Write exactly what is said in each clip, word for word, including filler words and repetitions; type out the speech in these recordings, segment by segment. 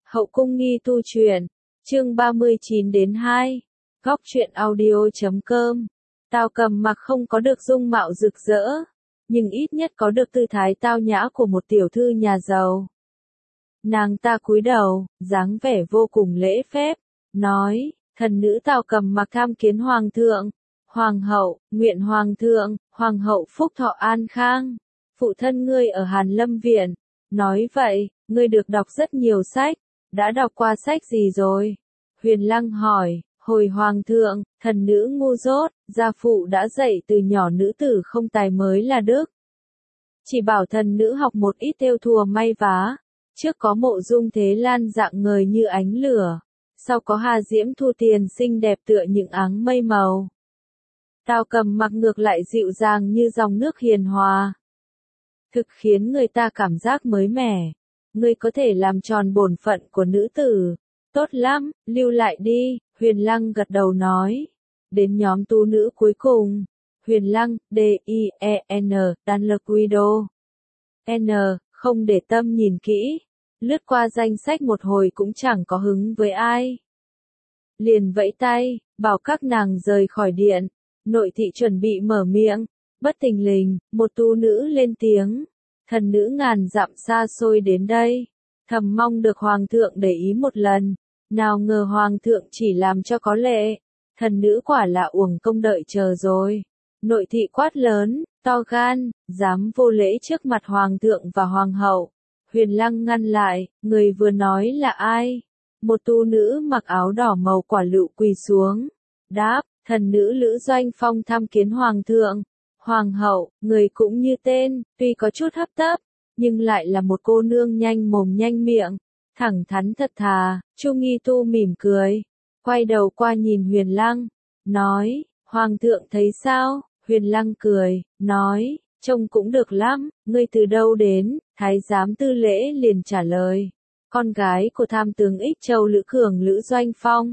Hậu cung nghi tu truyện, chương ba mươi chín đến hai, góc truyện audio.com. Tào Cầm Mặc không có được dung mạo rực rỡ, nhưng ít nhất có được tư thái tao nhã của một tiểu thư nhà giàu. Nàng ta cúi đầu, dáng vẻ vô cùng lễ phép, nói, thần nữ Tào Cầm Mặc tham kiến hoàng thượng, hoàng hậu, nguyện hoàng thượng, hoàng hậu phúc thọ an khang. Phụ thân ngươi ở Hàn Lâm Viện, nói vậy, ngươi được đọc rất nhiều sách, đã đọc qua sách gì rồi? Huyền Lăng hỏi, hồi hoàng thượng, thần nữ ngu dốt, gia phụ đã dạy từ nhỏ nữ tử không tài mới là đức. Chỉ bảo thần nữ học một ít thêu thùa may vá, trước có Mộ Dung Thế Lan dạng ngời như ánh lửa, sau có Hà Diễm Thu Tiền xinh đẹp tựa những áng mây màu. Tào Cầm Mặc ngược lại dịu dàng như dòng nước hiền hòa, thực khiến người ta cảm giác mới mẻ. Ngươi có thể làm tròn bổn phận của nữ tử. Tốt lắm, lưu lại đi, Huyền Lăng gật đầu nói. Đến nhóm tu nữ cuối cùng. Huyền Lăng, D I E N, Dan Lequido. N, không để tâm nhìn kỹ. Lướt qua danh sách một hồi cũng chẳng có hứng với ai. Liền vẫy tay, bảo các nàng rời khỏi điện. Nội thị chuẩn bị mở miệng. Bất thình lình, một tu nữ lên tiếng. Thần nữ ngàn dặm xa xôi đến đây, thầm mong được hoàng thượng để ý một lần, nào ngờ hoàng thượng chỉ làm cho có lệ, thần nữ quả là uổng công đợi chờ rồi. Nội thị quát lớn, to gan, dám vô lễ trước mặt hoàng thượng và hoàng hậu. Huyền Lăng ngăn lại, người vừa nói là ai? Một tu nữ mặc áo đỏ màu quả lựu quỳ xuống, đáp, thần nữ Lữ Doanh Phong tham kiến hoàng thượng. Hoàng hậu, người cũng như tên, tuy có chút hấp tấp, nhưng lại là một cô nương nhanh mồm nhanh miệng, thẳng thắn thật thà. Chu Nghi Tu mỉm cười, quay đầu qua nhìn Huyền Lăng, nói, Hoàng thượng thấy sao? Huyền Lăng cười, nói, trông cũng được lắm, ngươi từ đâu đến? Thái giám Tư Lễ liền trả lời, con gái của tham tướng Ích Châu Lữ Cường Lữ Doanh Phong.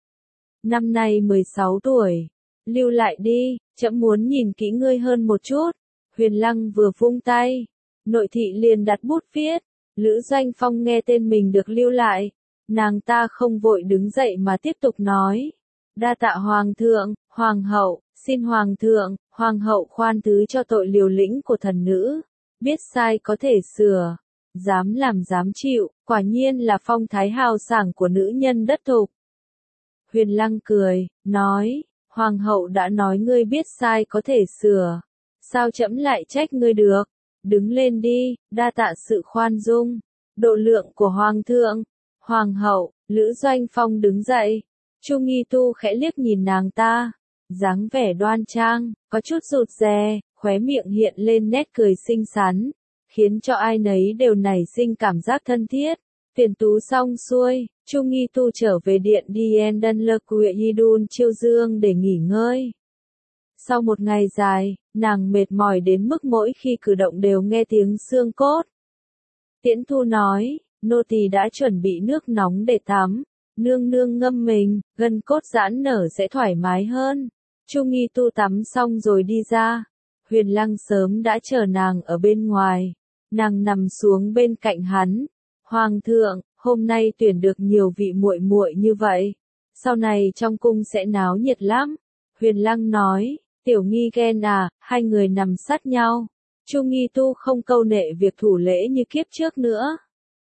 Năm nay mười sáu tuổi. Lưu lại đi, trẫm muốn nhìn kỹ ngươi hơn một chút. Huyền Lăng vừa vung tay, nội thị liền đặt bút viết. Lữ Doanh Phong nghe tên mình được lưu lại, nàng ta không vội đứng dậy mà tiếp tục nói. Đa tạ hoàng thượng, hoàng hậu, xin hoàng thượng, hoàng hậu khoan thứ cho tội liều lĩnh của thần nữ. Biết sai có thể sửa, dám làm dám chịu, quả nhiên là phong thái hào sảng của nữ nhân đất thục. Huyền Lăng cười, nói. Hoàng hậu đã nói ngươi biết sai có thể sửa, sao trẫm lại trách ngươi được? Đứng lên đi, đa tạ sự khoan dung, độ lượng của hoàng thượng. Hoàng hậu, Lữ Doanh Phong đứng dậy, Chu Nghi Tu khẽ liếc nhìn nàng ta, dáng vẻ đoan trang, có chút rụt rè, khóe miệng hiện lên nét cười xinh xắn, khiến cho ai nấy đều nảy sinh cảm giác thân thiết. Tuyển tú xong xuôi, Chu Nghi Tu trở về điện Dien Dan Lequidun Chiêu Dương để nghỉ ngơi. Sau một ngày dài, nàng mệt mỏi đến mức mỗi khi cử động đều nghe tiếng xương cốt. Tiễn Thu nói, nô tỳ đã chuẩn bị nước nóng để tắm, nương nương ngâm mình, gân cốt giãn nở sẽ thoải mái hơn. Chu Nghi Tu tắm xong rồi đi ra. Huyền Lăng sớm đã chờ nàng ở bên ngoài, nàng nằm xuống bên cạnh hắn. Hoàng thượng, hôm nay tuyển được nhiều vị muội muội như vậy, sau này trong cung sẽ náo nhiệt lắm. Huyền Lăng nói, Tiểu Nghi ghen à, hai người nằm sát nhau. Chu Nghi Tu không câu nệ việc thủ lễ như kiếp trước nữa.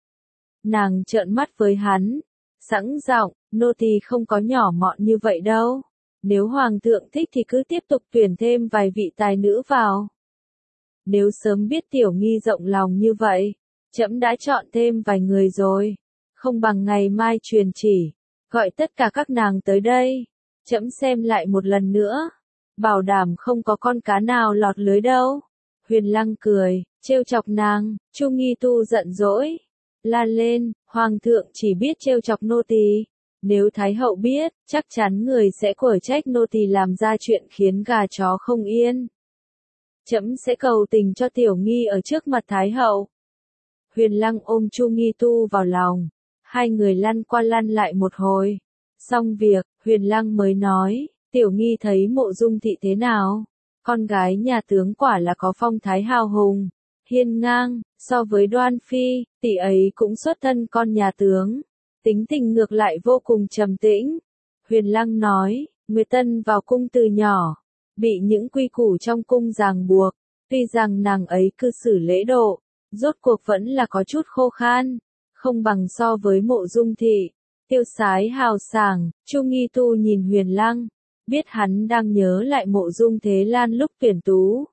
Nàng trợn mắt với hắn, sẵn giọng, nô tỳ không có nhỏ mọn như vậy đâu. Nếu hoàng thượng thích thì cứ tiếp tục tuyển thêm vài vị tài nữ vào. Nếu sớm biết Tiểu Nghi rộng lòng như vậy, trẫm đã chọn thêm vài người rồi, không bằng ngày mai truyền chỉ, gọi tất cả các nàng tới đây, trẫm xem lại một lần nữa, bảo đảm không có con cá nào lọt lưới đâu. Huyền Lăng cười, trêu chọc nàng. Chu Nghi Tu giận dỗi, la lên, hoàng thượng chỉ biết trêu chọc nô tỳ, nếu thái hậu biết, chắc chắn người sẽ quở trách nô tỳ làm ra chuyện khiến gà chó không yên. Trẫm sẽ cầu tình cho Tiểu Nghi ở trước mặt thái hậu. Huyền Lăng ôm Chu Nghi Tu vào lòng, hai người lăn qua lăn lại một hồi. Xong việc, Huyền Lăng mới nói, Tiểu Nghi thấy Mộ Dung thị thế nào? Con gái nhà tướng quả là có phong thái hào hùng, hiên ngang, so với Đoan Phi, tỷ ấy cũng xuất thân con nhà tướng. tính tình ngược lại vô cùng trầm tĩnh. Huyền Lăng nói, Nguyệt Tân vào cung từ nhỏ, bị những quy củ trong cung ràng buộc, tuy rằng nàng ấy cư xử lễ độ, rốt cuộc vẫn là có chút khô khan, không bằng so với Mộ Dung thị, tiêu sái hào sảng. Chu Nghi Tu nhìn Huyền Lăng, biết hắn đang nhớ lại Mộ Dung Thế Lan lúc tuyển tú.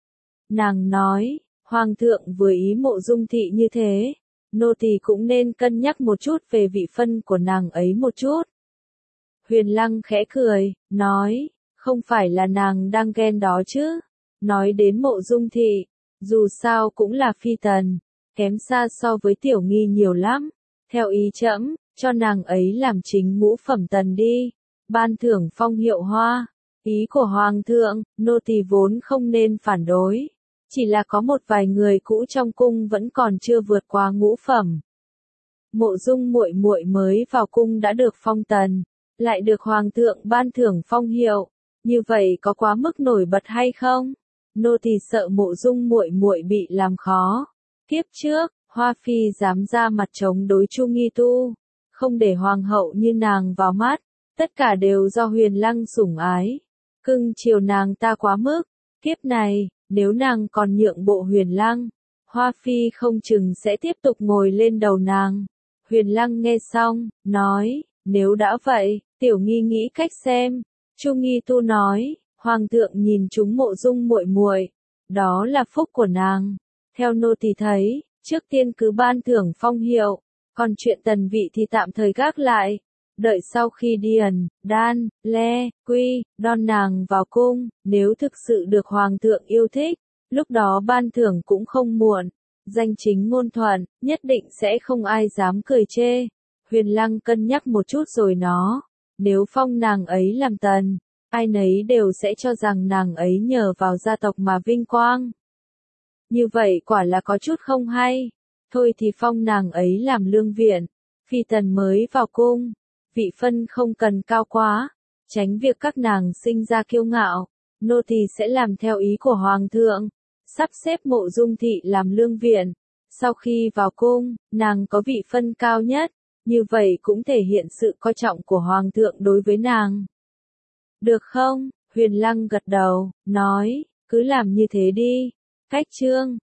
Nàng nói, Hoàng thượng vừa ý Mộ Dung thị như thế, nô tỳ cũng nên cân nhắc một chút về vị phân của nàng ấy một chút. Huyền Lăng khẽ cười, nói, không phải là nàng đang ghen đó chứ. Nói đến Mộ Dung thị, dù sao cũng là phi tần, kém xa so với Tiểu Nghi nhiều lắm. Theo ý trẫm, cho nàng ấy làm chính ngũ phẩm tần đi, ban thưởng phong hiệu hoa. Ý của Hoàng thượng, nô tỳ vốn không nên phản đối. Chỉ là có một vài người cũ trong cung vẫn còn chưa vượt qua ngũ phẩm. Mộ Dung muội muội mới vào cung đã được phong tần, lại được Hoàng thượng ban thưởng phong hiệu, như vậy có quá mức nổi bật hay không? Nô tỳ sợ Mộ Dung muội muội bị làm khó. Kiếp trước, Hoa Phi dám ra mặt chống đối Chu Nghi Tu, không để hoàng hậu như nàng vào mắt, tất cả đều do Huyền Lăng sủng ái, cưng chiều nàng ta quá mức. Kiếp này, nếu nàng còn nhượng bộ Huyền Lăng, Hoa Phi không chừng sẽ tiếp tục ngồi lên đầu nàng. Huyền Lăng nghe xong, nói, nếu đã vậy, Tiểu Nghi nghĩ cách xem. Chu Nghi Tu nói, Hoàng thượng nhìn chúng Mộ Dung muội muội, đó là phúc của nàng. Theo nô tỳ thấy, trước tiên cứ ban thưởng phong hiệu, còn chuyện tần vị thì tạm thời gác lại. Đợi sau khi Điền, Đan, Le, Quy, đón nàng vào cung, nếu thực sự được Hoàng thượng yêu thích, lúc đó ban thưởng cũng không muộn. Danh chính ngôn thuận, nhất định sẽ không ai dám cười chê. Huyền Lăng cân nhắc một chút rồi nó, nếu phong nàng ấy làm tần, ai nấy đều sẽ cho rằng nàng ấy nhờ vào gia tộc mà vinh quang. Như vậy quả là có chút không hay. Thôi thì phong nàng ấy làm lương viện, phi tần mới vào cung, vị phân không cần cao quá, tránh việc các nàng sinh ra kiêu ngạo. Nô tỳ sẽ làm theo ý của Hoàng thượng, sắp xếp Mộ Dung thị làm lương viện. Sau khi vào cung, nàng có vị phân cao nhất, như vậy cũng thể hiện sự coi trọng của Hoàng thượng đối với nàng. Được không? Huyền Lăng gật đầu, nói, cứ làm như thế đi. Cách chương